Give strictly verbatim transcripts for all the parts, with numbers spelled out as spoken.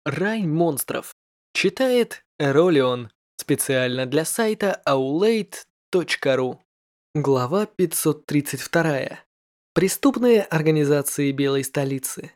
Рай монстров. Читает Эролион. Специально для сайта аулейт точка ру. Глава пятьсот тридцать два. Преступные организации Белой столицы.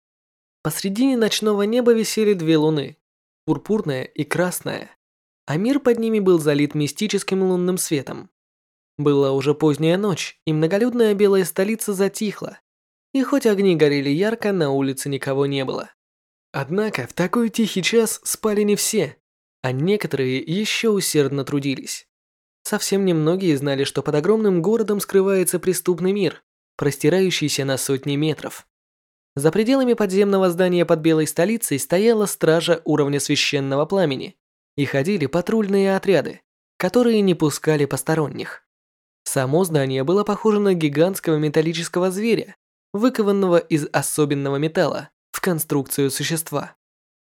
Посредине ночного неба висели две луны. Пурпурная и красная. А мир под ними был залит мистическим лунным светом. Была уже поздняя ночь, и многолюдная Белая столица затихла. И хоть огни горели ярко, на улице никого не было. Однако в такой тихий час спали не все, а некоторые еще усердно трудились. Совсем немногие знали, что под огромным городом скрывается преступный мир, простирающийся на сотни метров. За пределами подземного здания под Белой столицей стояла стража уровня священного пламени, и ходили патрульные отряды, которые не пускали посторонних. Само здание было похоже на гигантского металлического зверя, выкованного из особенного металла, в конструкцию существа.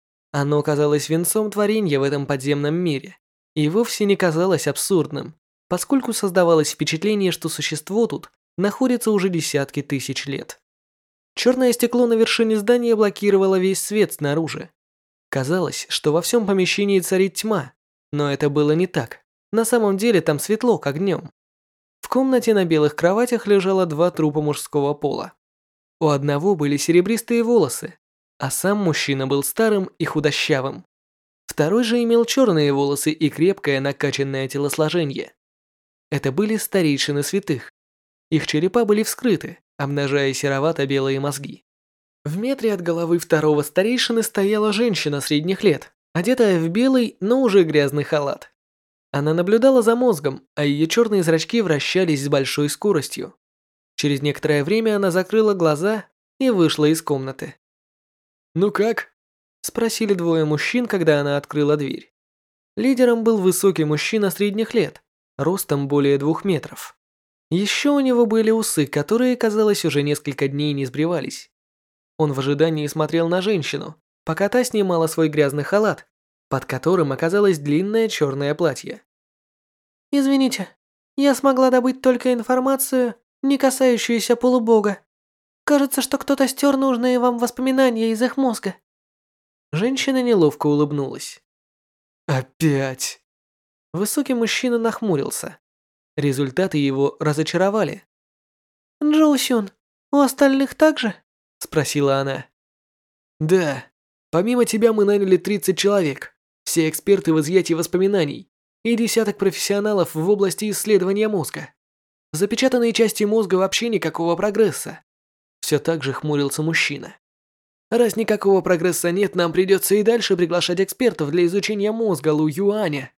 Оно казалось венцом творения в этом подземном мире и вовсе не казалось абсурдным, поскольку создавалось впечатление, что существо тут находится уже десятки тысяч лет. Черное стекло на вершине здания блокировало весь свет снаружи. Казалось, что во всем помещении царит тьма, но это было не так. На самом деле там светло, как днем. В комнате на белых кроватях лежало два трупа мужского пола. У одного были серебристые волосы, а сам мужчина был старым и худощавым. Второй же имел черные волосы и крепкое накачанное телосложение. Это были старейшины святых. Их черепа были вскрыты, обнажая серовато-белые мозги. В метре от головы второго старейшины стояла женщина средних лет, одетая в белый, но уже грязный халат. Она наблюдала за мозгом, а ее черные зрачки вращались с большой скоростью. Через некоторое время она закрыла глаза и вышла из комнаты. «Ну как?» – спросили двое мужчин, когда она открыла дверь. Лидером был высокий мужчина средних лет, ростом более двух метров. Еще у него были усы, которые, казалось, уже несколько дней не сбривались. Он в ожидании смотрел на женщину, пока та снимала свой грязный халат, под которым оказалось длинное черное платье. «Извините, я смогла добыть только информацию, не касающуюся полубога. Кажется, что кто-то стер нужные вам воспоминания из их мозга». Женщина неловко улыбнулась. «Опять?» Высокий мужчина нахмурился. Результаты его разочаровали. «Джоу Сюн, у остальных так же?» – спросила она. «Да. Помимо тебя мы наняли тридцать человек. Все эксперты в изъятии воспоминаний и десяток профессионалов в области исследования мозга. В запечатанной части мозга вообще никакого прогресса». Все так же хмурился мужчина. «Раз никакого прогресса нет, нам придется и дальше приглашать экспертов для изучения мозга Лу Юаня».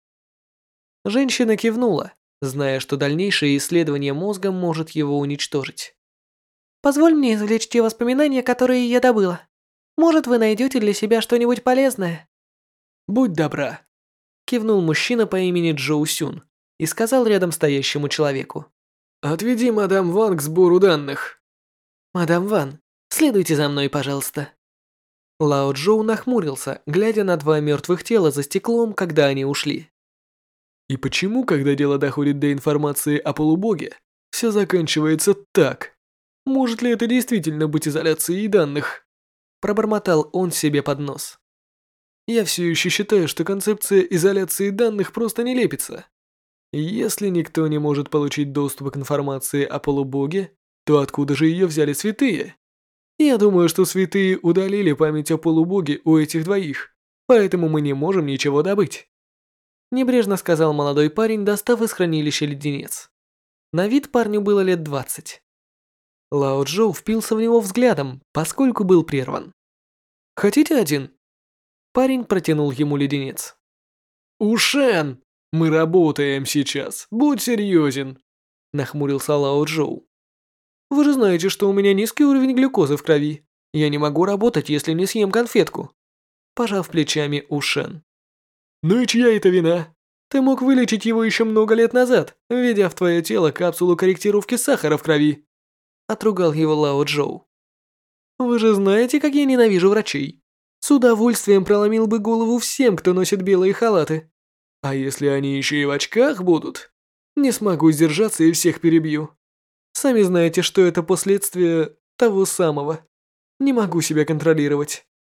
Женщина кивнула, зная, что дальнейшее исследование мозга может его уничтожить. «Позволь мне извлечь те воспоминания, которые я добыла. Может, вы найдете для себя что-нибудь полезное?» «Будь добра», – кивнул мужчина по имени Джоу Сюн и сказал рядом стоящему человеку. «Отведи мадам Ван к сбору данных». «Мадам Ван, следуйте за мной, пожалуйста». Лао Джоу нахмурился, глядя на два мертвых тела за стеклом, когда они ушли. «И почему, когда дело доходит до информации о полубоге, все заканчивается так? Может ли это действительно быть изоляцией данных?» Пробормотал он себе под нос. «Я все еще считаю, что концепция изоляции данных просто не лепится. Если никто не может получить доступ к информации о полубоге, то откуда же ее взяли святые? Я думаю, что святые удалили память о полубоге у этих двоих, поэтому мы не можем ничего добыть». Небрежно сказал молодой парень, достав из хранилища леденец. На вид парню было лет двадцать. Лао Джоу впился в него взглядом, поскольку был прерван. «Хотите один?» Парень протянул ему леденец. «Ушен, мы работаем сейчас, будь серьезен», нахмурился Лао Джоу. «Вы же знаете, что у меня низкий уровень глюкозы в крови. Я не могу работать, если не съем конфетку», пожав плечами Ушен. «Ну и чья это вина? Ты мог вылечить его еще много лет назад, введя в твое тело капсулу корректировки сахара в крови», отругал его Лао Джоу. «Вы же знаете, как я ненавижу врачей. С удовольствием проломил бы голову всем, кто носит белые халаты. А если они еще и в очках будут? Не смогу сдержаться и всех перебью. Сами знаете, что это последствия того самого. Не могу себя контролировать».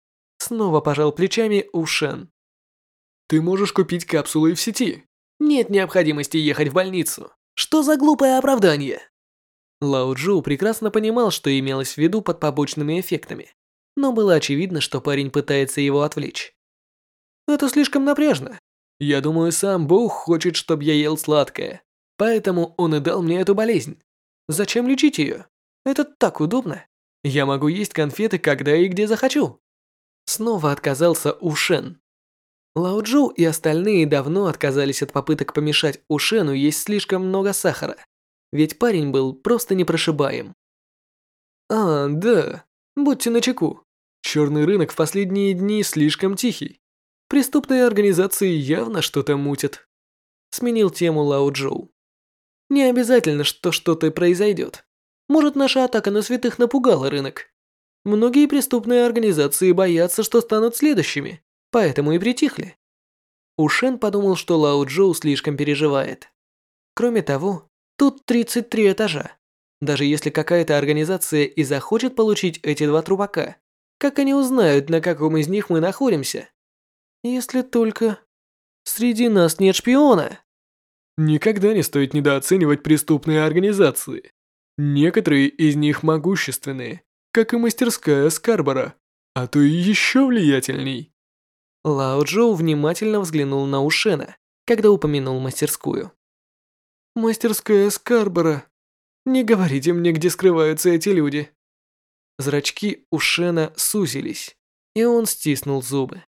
Снова пожал плечами Ушен. Ты можешь купить капсулы в сети. Нет необходимости ехать в больницу. Что за глупое оправдание? Лао Джоу прекрасно понимал, что имелось в виду под побочными эффектами, но было очевидно, что парень пытается его отвлечь. Это слишком напряжно. Я думаю, сам Бог хочет, чтобы я ел сладкое, поэтому он и дал мне эту болезнь. Зачем лечить ее? Это так удобно. Я могу есть конфеты, когда и где захочу. Снова отказался Ушен. Лао Джоу и остальные давно отказались от попыток помешать Ушену есть слишком много сахара, ведь парень был просто непрошибаем. А, да, будьте начеку. Черный рынок в последние дни слишком тихий. Преступные организации явно что-то мутят. Сменил тему Лао Джоу. Не обязательно, что что-то произойдет. Может, наша атака на святых напугала рынок. Многие преступные организации боятся, что станут следующими, поэтому и притихли. Ушен подумал, что Лао Джоу слишком переживает. Кроме того, тут тридцать три этажа. Даже если какая-то организация и захочет получить эти два трупака, как они узнают, на каком из них мы находимся? Если только среди нас нет шпиона. Никогда не стоит недооценивать преступные организации. Некоторые из них могущественные, как и мастерская Скарбора, а то и еще влиятельней. Лао Джоу внимательно взглянул на Ушена, когда упомянул мастерскую. Мастерская Скарбора. Не говорите мне, где скрываются эти люди. Зрачки Ушена сузились, и он стиснул зубы.